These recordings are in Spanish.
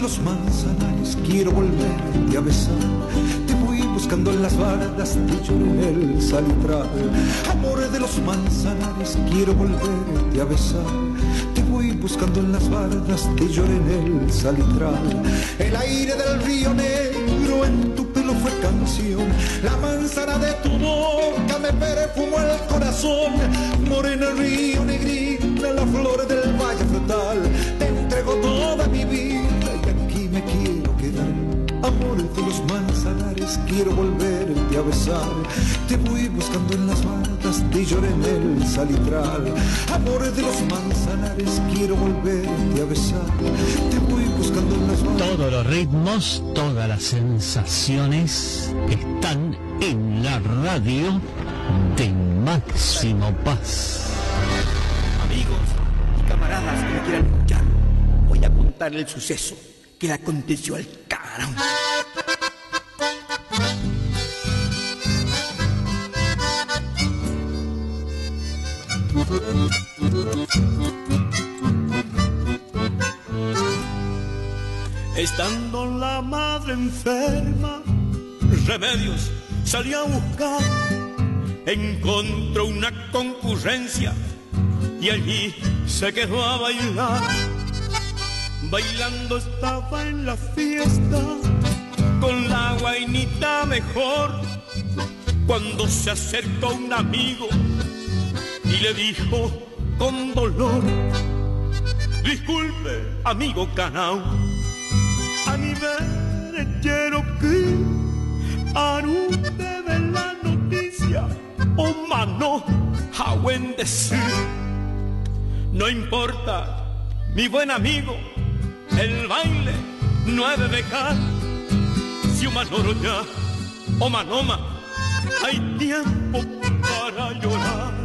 los manzanares, quiero volverte a besar. Te voy buscando en las bardas, te lloro en el salitral. Amor de los manzanares, quiero volverte a besar. Te voy buscando en las bardas, te lloro en el salitral. El aire del río Negro en tu pelo fue canción. La manzana de tu boca me perfumó el corazón. Morena río negrita, la flor del valle frutal. Te entrego toda mi vida y aquí me quiero quedar. Amor de los manzanares, quiero volverte a besar. Te voy buscando en las bardas, te lloré en el salitral. Amor de los manzanares, quiero volverte a besar. Te voy buscando en las bardas. Todos los ritmos, todas las sensaciones están en la radio de Máximo Paz. Amigos y camaradas que me quieran escuchar, voy a contar el suceso que le aconteció al camarón. Estando la madre enferma, Remedios salió a buscar. Encontró una concurrencia y allí se quedó a bailar. Bailando estaba en la fiesta con la guainita mejor, cuando se acercó un amigo y le dijo con dolor: disculpe, amigo Canao, a mi ver quiero que arute de la noticia o mano a buen decir. No importa, mi buen amigo, el baile no ha de dejar. Si un manoro ya o manoma, hay tiempo para llorar.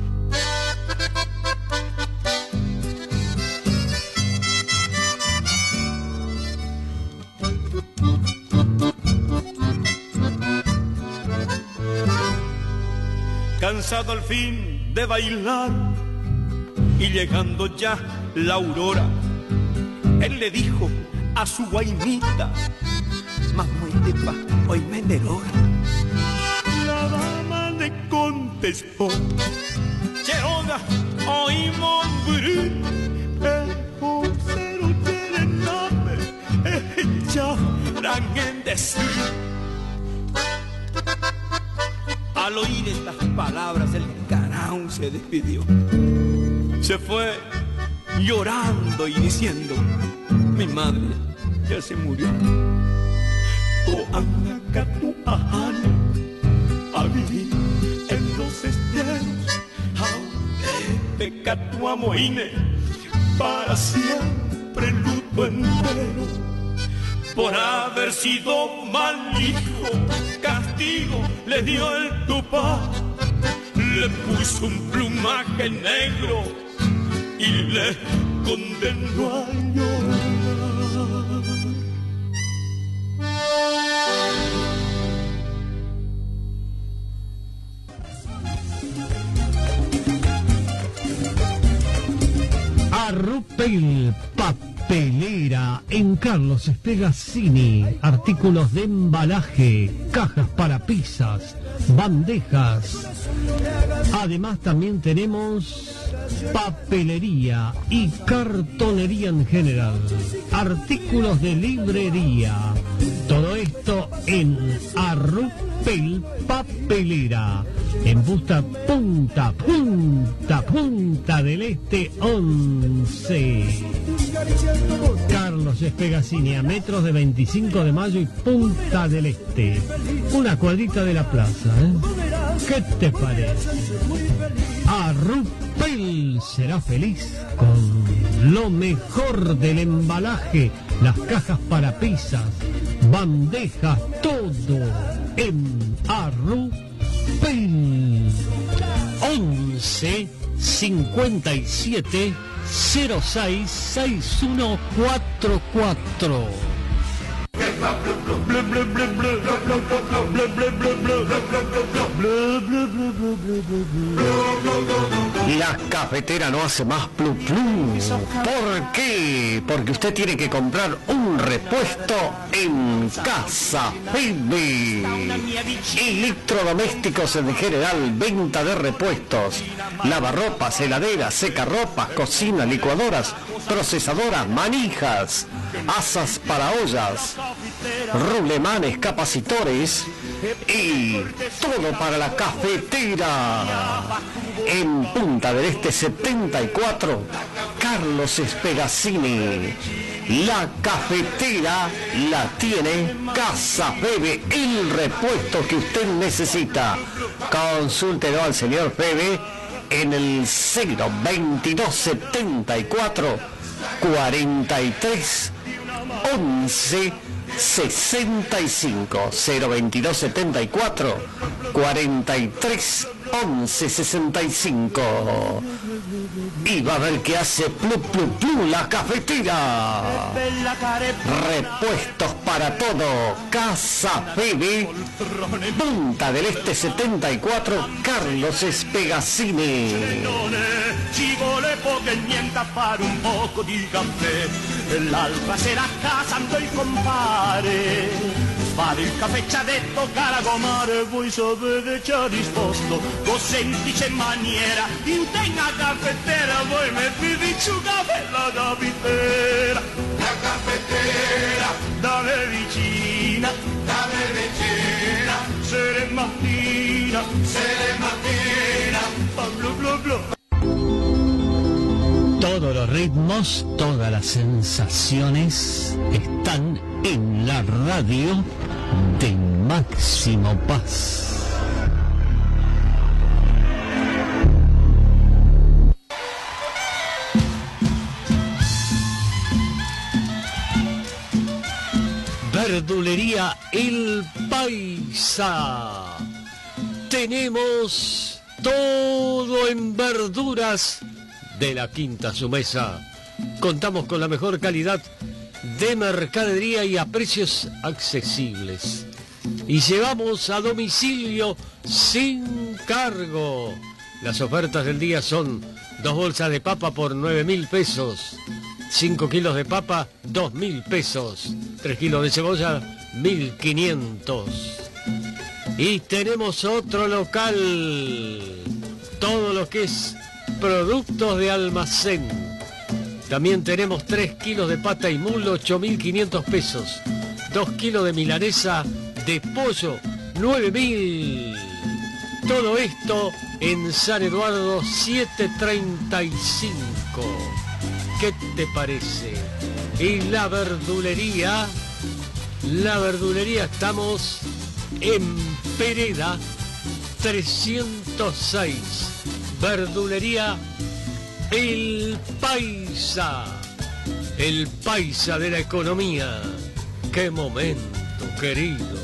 Cansado al fin de bailar y llegando ya la aurora, él le dijo a su guainita: mamuitepa, hoy me deroga. La dama le contestó: cheroga, hoy mombrí, el posero tiene nombre, ya en decir. Al oír estas palabras, el Canao se despidió. Se fue llorando y diciendo: mi madre ya se murió. Coanacatu ajana a vivir en los esteros, aunque catu amoine para siempre luto entero. Por haber sido mal hijo, castigo le dio el Tupá. Le puso un plumaje negro y le condenó a llorar. Arrupel Papelera en Carlos Espegazzini. Artículos de embalaje, cajas para pizzas, bandejas. Además también tenemos papelería y cartonería en general. Artículos de librería. Todo esto en Arrupel Papelera. En Punta del Este 11. Carlos Espegazzini, a metros de 25 de Mayo y Punta del Este. Una cuadrita de la plaza, ¿eh? ¿Qué te parece? Arrupel será feliz con lo mejor del embalaje, las cajas para pizzas, bandejas, todo en Arrupel. 11 57 06 6144. La cafetera no hace más plu plu. ¿Por qué? Porque usted tiene que comprar un repuesto en Casa Febe. Electrodomésticos en general, venta de repuestos, lavarropas, heladeras, secarropas, cocina, licuadoras, procesadoras, manijas, asas para ollas, rulemanes, capacitores y todo para la cafetera. En Punta del Este 74, Carlos Espegacini. La cafetera la tiene Casa Febe, el repuesto que usted necesita. Consúltelo al señor Febe en el 02274 43 11 65 02274 43 11 65 y va a ver que hace plu plu plu la cafetera. Repuestos para todo. Casa Febe, Punta del Este 74, Carlos Espegacini. Ci vuole poco e niente a fare un poco di caffè, l'altra sera a casa andò il compare, fare il caffè ci ha detto cara comare, voi sapete ci ha risposto con semplice maniera, intenga caffettera, voi mettete su caffè la caffettera, la caffettera da me vicina, sera e mattina, blu blu blu. Todos los ritmos, todas las sensaciones están en la radio de Máximo Paz. Verdulería El Paisa. Tenemos todo en verduras de la Quinta Su Mesa. Contamos con la mejor calidad de mercadería y a precios accesibles. Y llevamos a domicilio sin cargo. Las ofertas del día son 2 bolsas de papa por 9.000 pesos. 5 kilos de papa, 2.000 pesos. 3 kilos de cebolla, 1.500. Y tenemos otro local. Todo lo que es productos de almacén. También tenemos 3 kilos de pata y mulo, 8.500 pesos. 2 kilos de milanesa de pollo, 9.000. Todo esto en San Eduardo 735. ¿Qué te parece? Y la verdulería estamos en Pereda 306. Verdulería El Paisa. El Paisa de la economía. ¡Qué momento, querido!